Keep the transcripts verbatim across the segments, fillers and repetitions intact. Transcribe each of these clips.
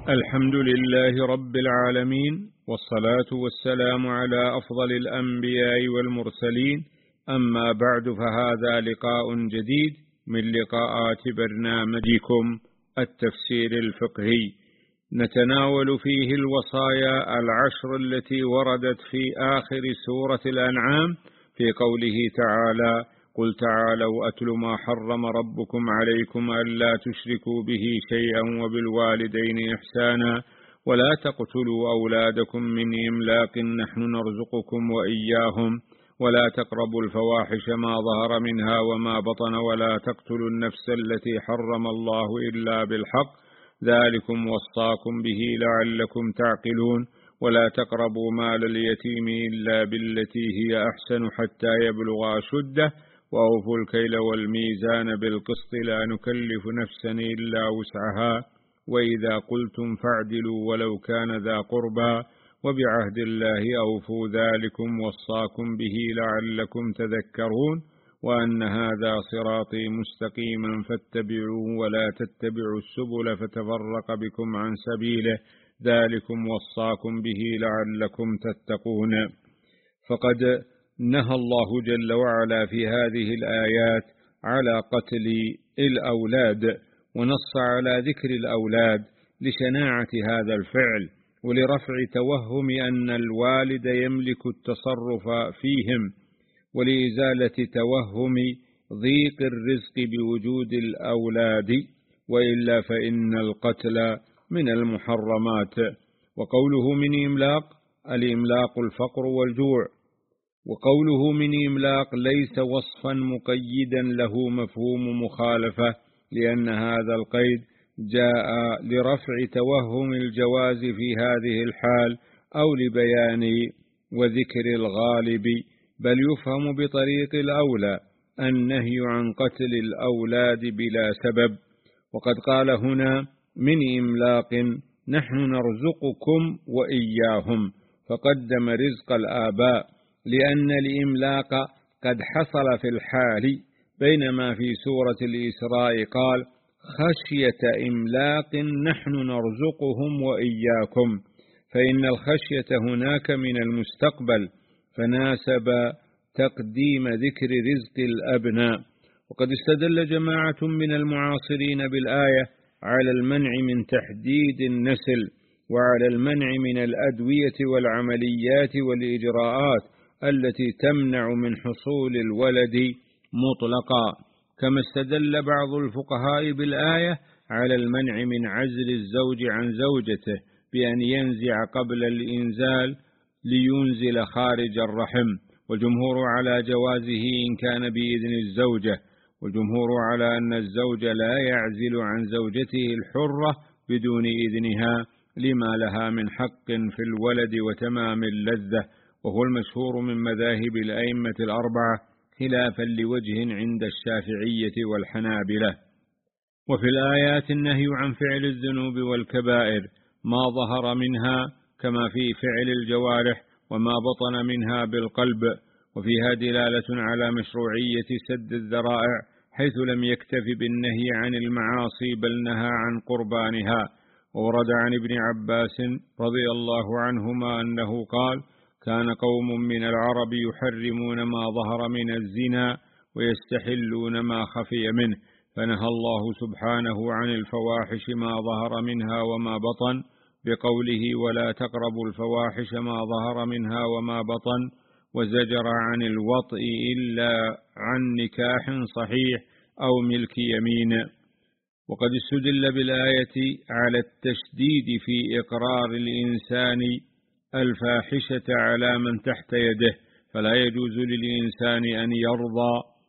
الحمد لله رب العالمين، والصلاة والسلام على أفضل الأنبياء والمرسلين. أما بعد، فهذا لقاء جديد من لقاءات برنامجكم التفسير الفقهي، نتناول فيه الوصايا العشر التي وردت في آخر سورة الأنعام في قوله تعالى: قل تعالوا أتل ما حرم ربكم عليكم ألا تشركوا به شيئا وبالوالدين إحسانا ولا تقتلوا أولادكم من إملاق نحن نرزقكم وإياهم ولا تقربوا الفواحش ما ظهر منها وما بطن ولا تقتلوا النفس التي حرم الله إلا بالحق ذلكم وصاكم به لعلكم تعقلون ولا تقربوا مال اليتيم إلا بالتي هي أحسن حتى يبلغ أشده وأوفوا الكيل والميزان بالقسط لا نكلف نفسا إلا وسعها وإذا قلتم فاعدلوا ولو كان ذا قربى وبعهد الله أوفوا ذلكم وصاكم به لعلكم تذكرون وأن هذا صراطي مستقيما فاتبعوه ولا تتبعوا السبل فتفرق بكم عن سبيله ذلكم وصاكم به لعلكم تتقون. فقد نهى الله جل وعلا في هذه الآيات على قتل الأولاد، ونص على ذكر الأولاد لشناعة هذا الفعل ولرفع توهم أن الوالد يملك التصرف فيهم، ولإزالة توهم ضيق الرزق بوجود الأولاد، وإلا فإن القتل من المحرمات. وقوله من إملاق، الإملاق الفقر والجوع، وقوله من إملاق ليس وصفا مقيدا له مفهوم مخالفة، لأن هذا القيد جاء لرفع توهم الجواز في هذه الحال أو لبيان وذكر الغالب، بل يفهم بطريق الأولى النهي عن قتل الأولاد بلا سبب. وقد قال هنا من إملاق نحن نرزقكم وإياهم، فقدم رزق الآباء لأن الإملاق قد حصل في الحال، بينما في سورة الإسراء قال خشية إملاق نحن نرزقهم وإياكم، فإن الخشية هناك من المستقبل، فناسب تقديم ذكر رزق الأبناء. وقد استدل جماعة من المعاصرين بالآية على المنع من تحديد النسل، وعلى المنع من الأدوية والعمليات والإجراءات التي تمنع من حصول الولد مطلقا، كما استدل بعض الفقهاء بالآية على المنع من عزل الزوج عن زوجته بأن ينزع قبل الإنزال لينزل خارج الرحم، والجمهور على جوازه إن كان بإذن الزوجة، والجمهور على أن الزوج لا يعزل عن زوجته الحرة بدون إذنها لما لها من حق في الولد وتمام اللذة، وهو المشهور من مذاهب الأئمة الأربعة خلافا لوجه عند الشافعية والحنابلة. وفي الآيات النهي عن فعل الذنوب والكبائر ما ظهر منها كما في فعل الجوارح وما بطن منها بالقلب، وفيها دلالة على مشروعية سد الذرائع حيث لم يكتف بالنهي عن المعاصي بل نهى عن قربانها. وورد عن ابن عباس رضي الله عنهما أنه قال كان قوم من العرب يحرمون ما ظهر من الزنا ويستحلون ما خفي منه، فنهى الله سبحانه عن الفواحش ما ظهر منها وما بطن بقوله ولا تقربوا الفواحش ما ظهر منها وما بطن، وزجر عن الوطء إلا عن نكاح صحيح أو ملك يمين. وقد استدل بالآية على التشديد في إقرار الإنسان الفاحشة على من تحت يده، فلا يجوز للإنسان أن يرضى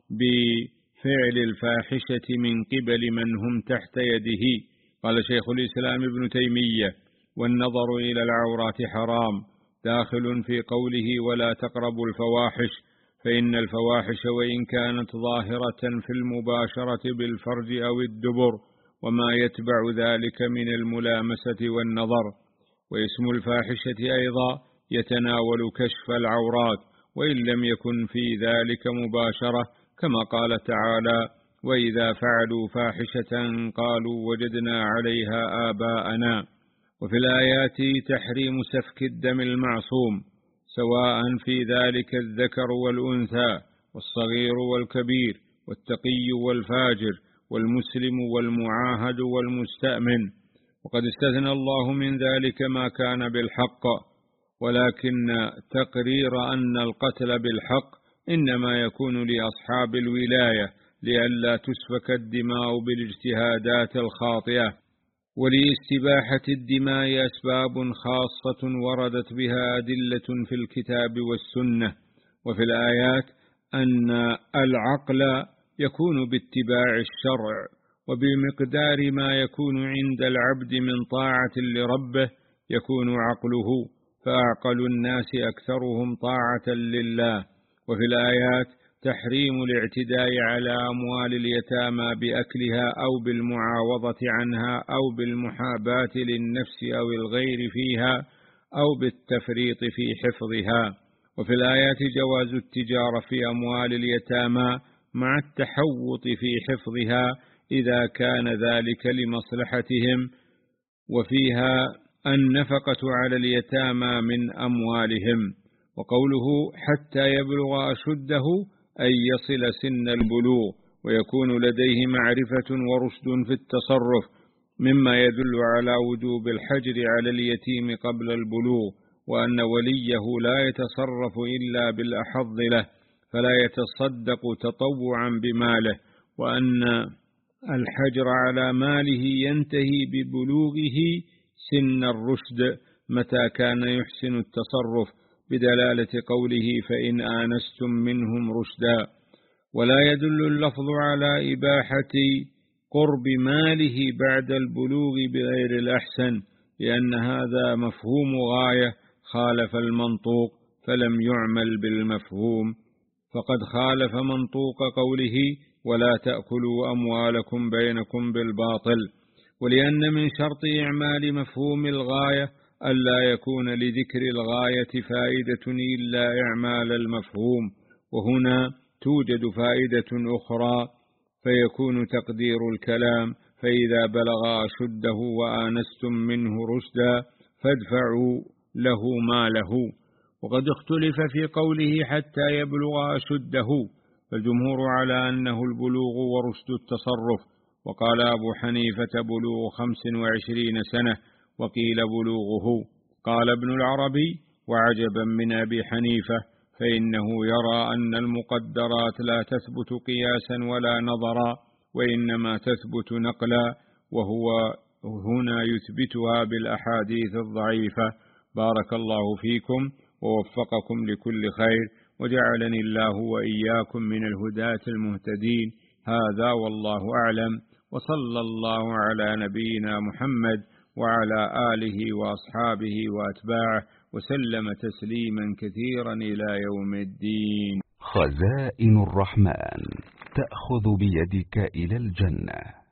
بفعل الفاحشة من قبل من هم تحت يده. قال شيخ الإسلام ابن تيمية والنظر إلى العورات حرام داخل في قوله ولا تقربوا الفواحش، فإن الفواحش وإن كانت ظاهرة في المباشرة بالفرج أو الدبر وما يتبع ذلك من الملامسة والنظر، واسم الفاحشة أيضا يتناول كشف العورات وإن لم يكن في ذلك مباشرة، كما قال تعالى وإذا فعلوا فاحشة قالوا وجدنا عليها آباءنا. وفي الآيات تحريم سفك الدم المعصوم، سواء في ذلك الذكر والأنثى والصغير والكبير والتقي والفاجر والمسلم والمعاهد والمستأمن. وقد استثنى الله من ذلك ما كان بالحق، ولكن تقرير أن القتل بالحق إنما يكون لأصحاب الولاية لئلا تسفك الدماء بالاجتهادات الخاطئة. ولإستباحة الدماء أسباب خاصة وردت بها أدلة في الكتاب والسنة. وفي الآيات أن العقل يكون باتباع الشرع، وبمقدار ما يكون عند العبد من طاعة لربه يكون عقله، فأعقل الناس أكثرهم طاعة لله. وفي الآيات تحريم الاعتداء على أموال اليتامى بأكلها أو بالمعاوضة عنها أو بالمحاباة للنفس أو الغير فيها أو بالتفريط في حفظها. وفي الآيات جواز التجارة في أموال اليتامى مع التحوط في حفظها إذا كان ذلك لمصلحتهم، وفيها النفقة على اليتامى من أموالهم. وقوله حتى يبلغ أشده أي يصل سن البلوغ ويكون لديه معرفة ورشد في التصرف، مما يدل على وجوب الحجر على اليتيم قبل البلوغ، وأن وليه لا يتصرف إلا بالأحظ له، فلا يتصدق تطوعا بماله، وأن الحجر على ماله ينتهي ببلوغه سن الرشد متى كان يحسن التصرف، بدلالة قوله فإن آنستم منهم رشدا. ولا يدل اللفظ على إباحة قرب ماله بعد البلوغ بغير الأحسن، لأن هذا مفهوم غاية خالف المنطوق فلم يعمل بالمفهوم، فقد خالف منطوق قوله ولا تأكلوا أموالكم بينكم بالباطل. ولأن من شرط إعمال مفهوم الغاية ألا يكون لذكر الغاية فائدة إلا إعمال المفهوم، وهنا توجد فائدة أخرى، فيكون تقدير الكلام فإذا بلغ أشده وآنستم منه رشدا فادفعوا له ماله. وقد اختلف في قوله حتى يبلغ أشده، فالجمهور على أنه البلوغ ورشد التصرف، وقال أبو حنيفة بلوغ خمس وعشرين سنة، وقيل بلوغه. قال ابن العربي وعجبا من أبي حنيفة فإنه يرى أن المقدرات لا تثبت قياسا ولا نظرا، وإنما تثبت نقلا، وهو هنا يثبتها بالأحاديث الضعيفة. بارك الله فيكم ووفقكم لكل خير، وجعلني الله وإياكم من الهداة المهتدين. هذا والله أعلم، وصلى الله على نبينا محمد وعلى آله وأصحابه وأتباعه وسلم تسليما كثيرا إلى يوم الدين. خزائن الرحمن تأخذ بيدك إلى الجنة.